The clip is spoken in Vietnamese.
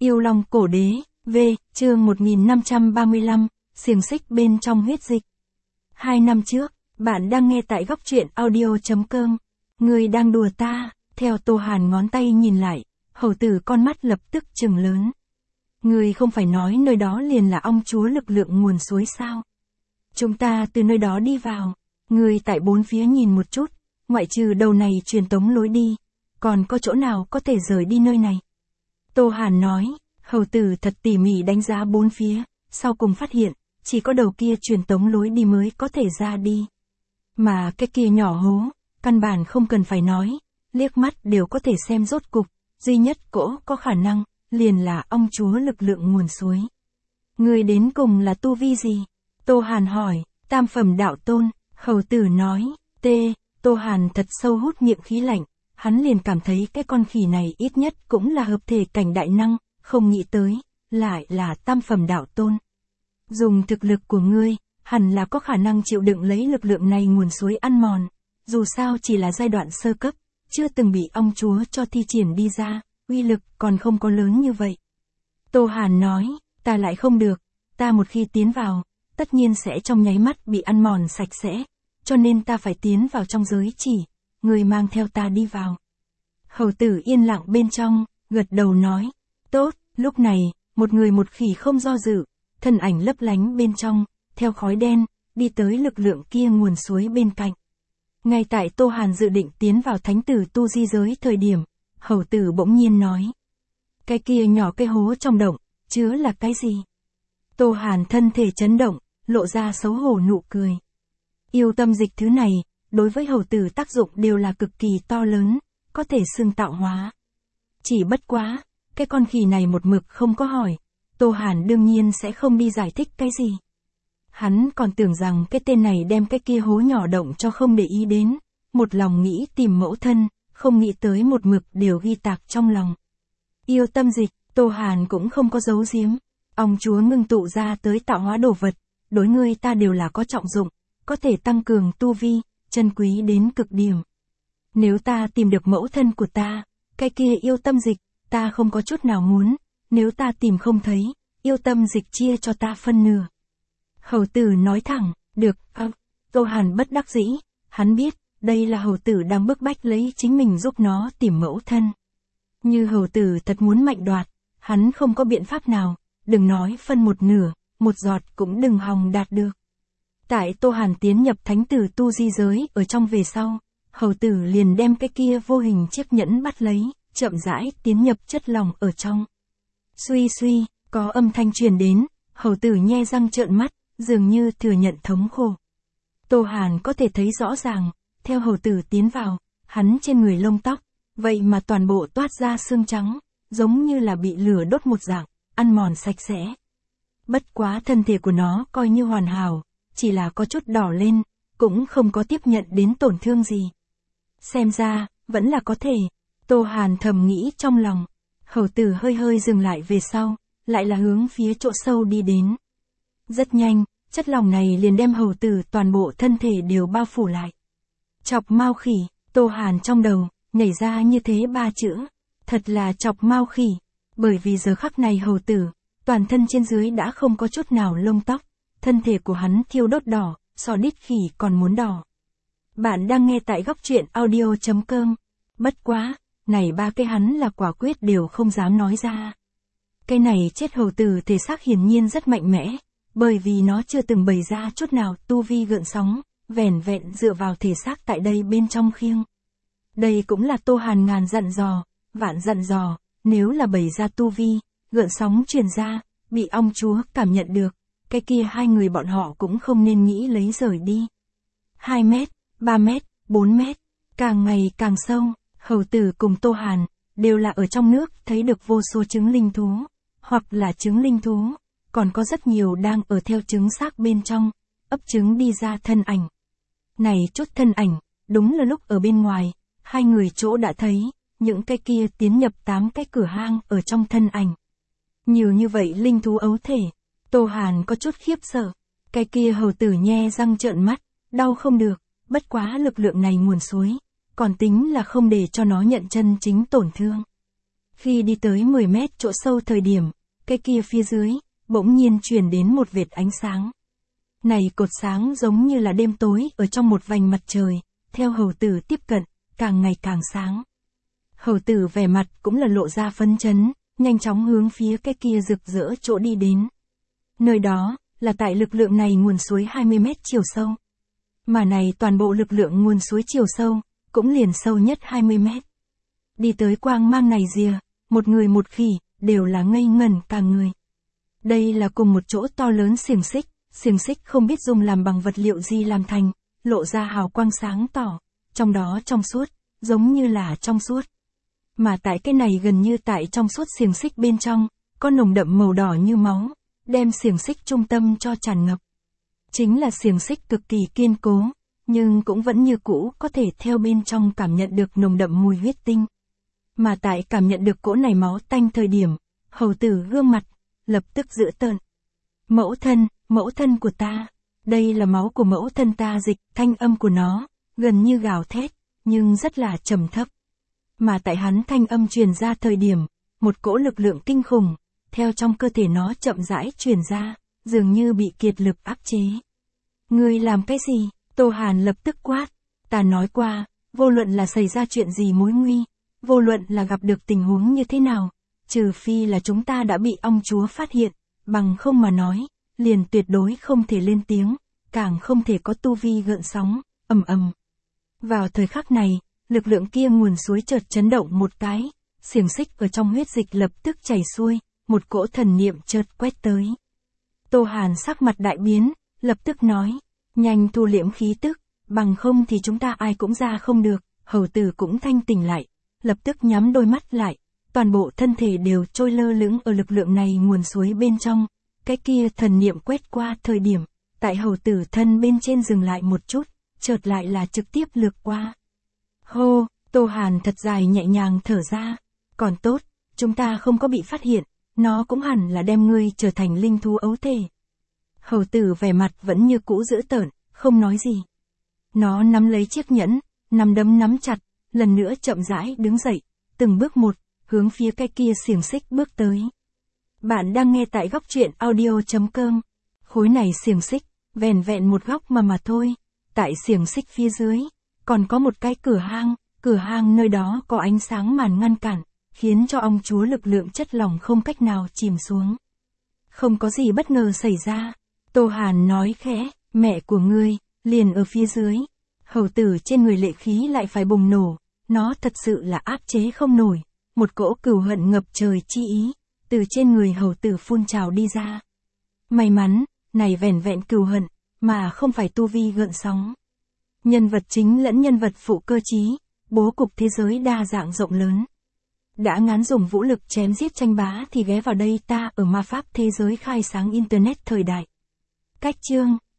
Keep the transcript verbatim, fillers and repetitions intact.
Yêu Long Cổ Đế, V, chương một nghìn năm trăm ba mươi lăm, xiềng xích bên trong huyết dịch. Hai năm trước, bạn đang nghe tại góc truyện audio chấm com. Người đang đùa ta, theo Tô Hàn ngón tay nhìn lại, hầu tử con mắt lập tức trừng lớn. Người không phải nói nơi đó liền là ong chúa lực lượng nguồn suối sao? Chúng ta từ nơi đó đi vào, người tại bốn phía nhìn một chút, ngoại trừ đầu này truyền tống lối đi, còn có chỗ nào có thể rời đi nơi này? Tô Hàn nói, hầu tử thật tỉ mỉ đánh giá bốn phía, sau cùng phát hiện, chỉ có đầu kia truyền tống lối đi mới có thể ra đi. Mà cái kia nhỏ hố, căn bản không cần phải nói, liếc mắt đều có thể xem rốt cục, duy nhất cỗ có khả năng, liền là ong chúa lực lượng nguồn suối. Người đến cùng là tu vi gì? Tô Hàn hỏi, tam phẩm đạo tôn, hầu tử nói, t, Tô Hàn thật sâu hút miệng khí lạnh, hắn liền cảm thấy cái con khỉ này ít nhất cũng là hợp thể cảnh đại năng, không nghĩ tới, lại là tam phẩm đạo tôn. Dùng thực lực của ngươi, hẳn là có khả năng chịu đựng lấy lực lượng này nguồn suối ăn mòn, dù sao chỉ là giai đoạn sơ cấp, chưa từng bị ong chúa cho thi triển đi ra, uy lực còn không có lớn như vậy. Tô Hàn nói, ta lại không được, ta một khi tiến vào, tất nhiên sẽ trong nháy mắt bị ăn mòn sạch sẽ, cho nên ta phải tiến vào trong giới chỉ, người mang theo ta đi vào. Hầu tử yên lặng bên trong, gật đầu nói, tốt, lúc này, một người một khỉ không do dự, thân ảnh lấp lánh bên trong, theo khói đen, đi tới lực lượng kia nguồn suối bên cạnh. Ngay tại Tô Hàn dự định tiến vào thánh tử tu di giới thời điểm, hầu tử bỗng nhiên nói, cái kia nhỏ cái hố trong động, chứa là cái gì? Tô Hàn thân thể chấn động, lộ ra xấu hổ nụ cười. Yêu tâm dịch thứ này, đối với hầu tử tác dụng đều là cực kỳ to lớn, có thể xưng tạo hóa. Chỉ bất quá, cái con khỉ này một mực không có hỏi, Tô Hàn đương nhiên sẽ không đi giải thích cái gì. Hắn còn tưởng rằng cái tên này đem cái kia hố nhỏ động cho không để ý đến, một lòng nghĩ tìm mẫu thân, không nghĩ tới một mực đều ghi tạc trong lòng. Yêu tâm dịch, Tô Hàn cũng không có giấu giếm, ong chúa ngưng tụ ra tới tạo hóa đồ vật, đối ngươi ta đều là có trọng dụng, có thể tăng cường tu vi, chân quý đến cực điểm. Nếu ta tìm được mẫu thân của ta, cái kia yêu tâm dịch, ta không có chút nào muốn, nếu ta tìm không thấy, yêu tâm dịch chia cho ta phân nửa. Hầu tử nói thẳng, được, à, Tô Hàn bất đắc dĩ, hắn biết, đây là hầu tử đang bức bách lấy chính mình giúp nó tìm mẫu thân. Như hầu tử thật muốn mạnh đoạt, hắn không có biện pháp nào, đừng nói phân một nửa, một giọt cũng đừng hòng đạt được. Tại Tô Hàn tiến nhập thánh tử tu di giới ở trong về sau, hầu tử liền đem cái kia vô hình chiếc nhẫn bắt lấy, chậm rãi tiến nhập chất lòng ở trong. Suy suy, có âm thanh truyền đến, hầu tử nhe răng trợn mắt, dường như thừa nhận thống khổ. Tô Hàn có thể thấy rõ ràng, theo hầu tử tiến vào, hắn trên người lông tóc, vậy mà toàn bộ toát ra xương trắng, giống như là bị lửa đốt một dạng, ăn mòn sạch sẽ. Bất quá thân thể của nó coi như hoàn hảo, chỉ là có chút đỏ lên, cũng không có tiếp nhận đến tổn thương gì. Xem ra, vẫn là có thể, Tô Hàn thầm nghĩ trong lòng. Hầu tử hơi hơi dừng lại về sau, lại là hướng phía chỗ sâu đi đến. Rất nhanh, chất lỏng này liền đem hầu tử toàn bộ thân thể đều bao phủ lại. Chọc mao khỉ, Tô Hàn trong đầu, nhảy ra như thế ba chữ. Thật là chọc mao khỉ, bởi vì giờ khắc này hầu tử, toàn thân trên dưới đã không có chút nào lông tóc, thân thể của hắn thiêu đốt đỏ, so đít khỉ còn muốn đỏ. Bạn đang nghe tại góc truyện audio chấm com. Bất quá, này ba cái hắn là quả quyết đều không dám nói ra. Cái này chết hầu tử thể xác hiển nhiên rất mạnh mẽ, bởi vì nó chưa từng bày ra chút nào tu vi gợn sóng, vẻn vẹn dựa vào thể xác tại đây bên trong khiêng. Đây cũng là Tô Hàn ngàn dặn dò, vạn dặn dò, nếu là bày ra tu vi, gợn sóng truyền ra, bị ong chúa cảm nhận được, cái kia hai người bọn họ cũng không nên nghĩ lấy rời đi. hai mét, ba mét, bốn mét, càng ngày càng sâu. Hầu tử cùng Tô Hàn, đều là ở trong nước thấy được vô số trứng linh thú, hoặc là trứng linh thú, còn có rất nhiều đang ở theo trứng xác bên trong, ấp trứng đi ra thân ảnh. Này chút thân ảnh, đúng là lúc ở bên ngoài, hai người chỗ đã thấy, những cái kia tiến nhập tám cái cửa hang ở trong thân ảnh. Nhiều như vậy linh thú ấu thể, Tô Hàn có chút khiếp sợ, cái kia hầu tử nhe răng trợn mắt, đau không được, bất quá lực lượng này nguồn suối. Còn tính là không để cho nó nhận chân chính tổn thương. Khi đi tới mười mét chỗ sâu thời điểm, cái kia phía dưới, bỗng nhiên truyền đến một vệt ánh sáng. Này cột sáng giống như là đêm tối ở trong một vành mặt trời, theo hầu tử tiếp cận, càng ngày càng sáng. Hầu tử vẻ mặt cũng là lộ ra phấn chấn, nhanh chóng hướng phía cái kia rực rỡ chỗ đi đến. Nơi đó, là tại lực lượng này nguồn suối hai mươi mét chiều sâu. Mà này toàn bộ lực lượng nguồn suối chiều sâu, cũng liền sâu nhất hai mươi mét. Đi tới quang mang này rìa, một người một khỉ, đều là ngây ngẩn cả người. Đây là cùng một chỗ to lớn xiềng xích, xiềng xích không biết dùng làm bằng vật liệu gì làm thành, lộ ra hào quang sáng tỏ, trong đó trong suốt, giống như là trong suốt. Mà tại cái này gần như tại trong suốt xiềng xích bên trong, có nồng đậm màu đỏ như máu, đem xiềng xích trung tâm cho tràn ngập. Chính là xiềng xích cực kỳ kiên cố, nhưng cũng vẫn như cũ có thể theo bên trong cảm nhận được nồng đậm mùi huyết tinh. Mà tại cảm nhận được cỗ này máu tanh thời điểm, hầu tử gương mặt, lập tức dữ tợn. Mẫu thân, mẫu thân của ta, đây là máu của mẫu thân ta dịch, thanh âm của nó, gần như gào thét, nhưng rất là trầm thấp. Mà tại hắn thanh âm truyền ra thời điểm, một cỗ lực lượng kinh khủng, theo trong cơ thể nó chậm rãi truyền ra, dường như bị kiệt lực áp chế. Ngươi làm cái gì? Tô Hàn lập tức quát. Ta nói qua, vô luận là xảy ra chuyện gì mối nguy, vô luận là gặp được tình huống như thế nào, trừ phi là chúng ta đã bị ông chúa phát hiện, bằng không mà nói, liền tuyệt đối không thể lên tiếng, càng không thể có tu vi gợn sóng, ầm ầm. Vào thời khắc này, lực lượng kia nguồn suối chợt chấn động một cái, xiềng xích ở trong huyết dịch lập tức chảy xuôi, một cỗ thần niệm chợt quét tới. Tô Hàn sắc mặt đại biến, lập tức nói, nhanh thu liễm khí tức, bằng không thì chúng ta ai cũng ra không được. Hầu tử cũng thanh tỉnh lại, lập tức nhắm đôi mắt lại, toàn bộ thân thể đều trôi lơ lửng ở lực lượng này nguồn suối bên trong. Cái kia thần niệm quét qua thời điểm, tại hầu tử thân bên trên dừng lại một chút, chợt lại là trực tiếp lược qua. Hô, Tô Hàn thật dài nhẹ nhàng thở ra, còn tốt, chúng ta không có bị phát hiện, nó cũng hẳn là đem ngươi trở thành linh thú ấu thể. Hầu tử vẻ mặt vẫn như cũ dữ tợn, không nói gì. Nó nắm lấy chiếc nhẫn, nắm đấm nắm chặt, lần nữa chậm rãi đứng dậy, từng bước một, hướng phía cái kia xiềng xích bước tới. Bạn đang nghe tại góc truyện audio chấm com. Khối này xiềng xích, vẻn vẹn một góc mà mà thôi. Tại xiềng xích phía dưới, còn có một cái cửa hang, cửa hang nơi đó có ánh sáng màn ngăn cản, khiến cho ông chúa lực lượng chất lỏng không cách nào chìm xuống. Không có gì bất ngờ xảy ra. Tô Hàn nói khẽ, mẹ của ngươi, liền ở phía dưới. Hầu tử trên người lệ khí lại phải bùng nổ, nó thật sự là áp chế không nổi. Một cỗ cừu hận ngập trời chi ý, từ trên người hầu tử phun trào đi ra. May mắn, này vẻn vẹn cừu hận, mà không phải tu vi gợn sóng. Nhân vật chính lẫn nhân vật phụ cơ trí, bố cục thế giới đa dạng rộng lớn. Đã ngán dùng vũ lực chém giết tranh bá thì ghé vào đây ta ở ma pháp thế giới khai sáng internet thời đại. Cách chương